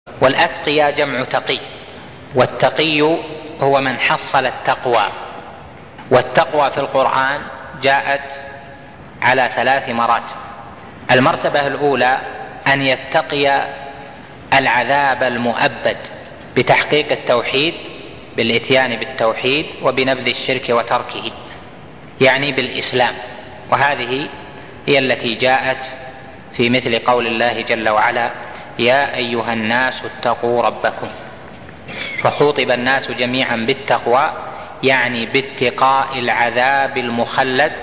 والأتقياء جمع تقي، والتقي هو من حصل التقوى. والتقوى في القرآن جاءت على 3 مراتب. المرتبة الأولى أن يتقي العذاب المؤبد بتحقيق التوحيد، بالإتيان بالتوحيد وبنبذ الشرك وتركه، يعني بالإسلام. وهذه هي التي جاءت في مثل قول الله جل وعلا: يا أيها الناس اتقوا ربكم. فخوطب الناس جميعا بالتقوى، يعني باتقاء العذاب المخلد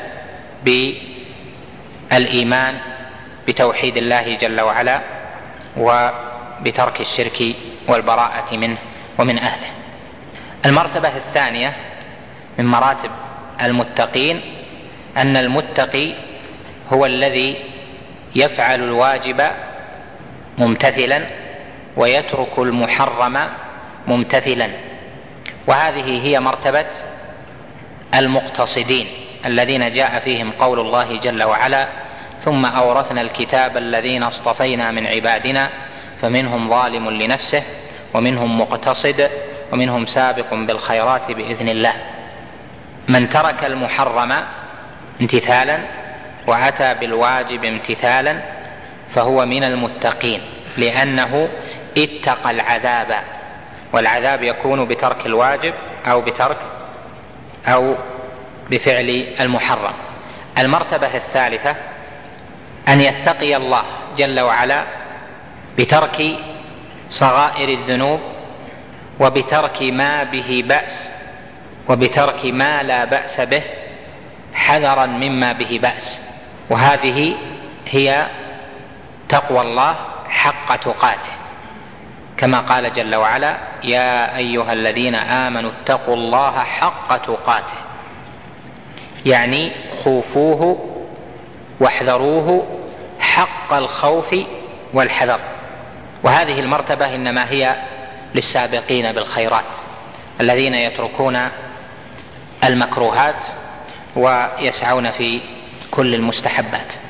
بالإيمان بتوحيد الله جل وعلا وبترك الشرك والبراءة منه ومن أهله. المرتبة الثانية من مراتب المتقين أن المتقي هو الذي يفعل الواجب ممتثلا ويترك المحرم ممتثلا، وهذه هي مرتبة المقتصدين الذين جاء فيهم قول الله جل وعلا: ثم أورثنا الكتاب الذين اصطفينا من عبادنا فمنهم ظالم لنفسه ومنهم مقتصد ومنهم سابق بالخيرات بإذن الله. من ترك المحرم امتثالا وأتى بالواجب امتثالا فهو من المتقين، لأنه اتقى العذاب، والعذاب يكون بترك الواجب أو بفعل المحرم. المرتبة الثالثة أن يتقي الله جل وعلا بترك صغائر الذنوب وبترك ما به بأس وبترك ما لا بأس به حذرا مما به بأس، وهذه هي تقوى الله حق تقاته، كما قال جل وعلا: يا أيها الذين آمنوا اتقوا الله حق تقاته، يعني خوفوه واحذروه حق الخوف والحذر. وهذه المرتبة إنما هي للسابقين بالخيرات الذين يتركون المكروهات ويسعون في كل المستحبات.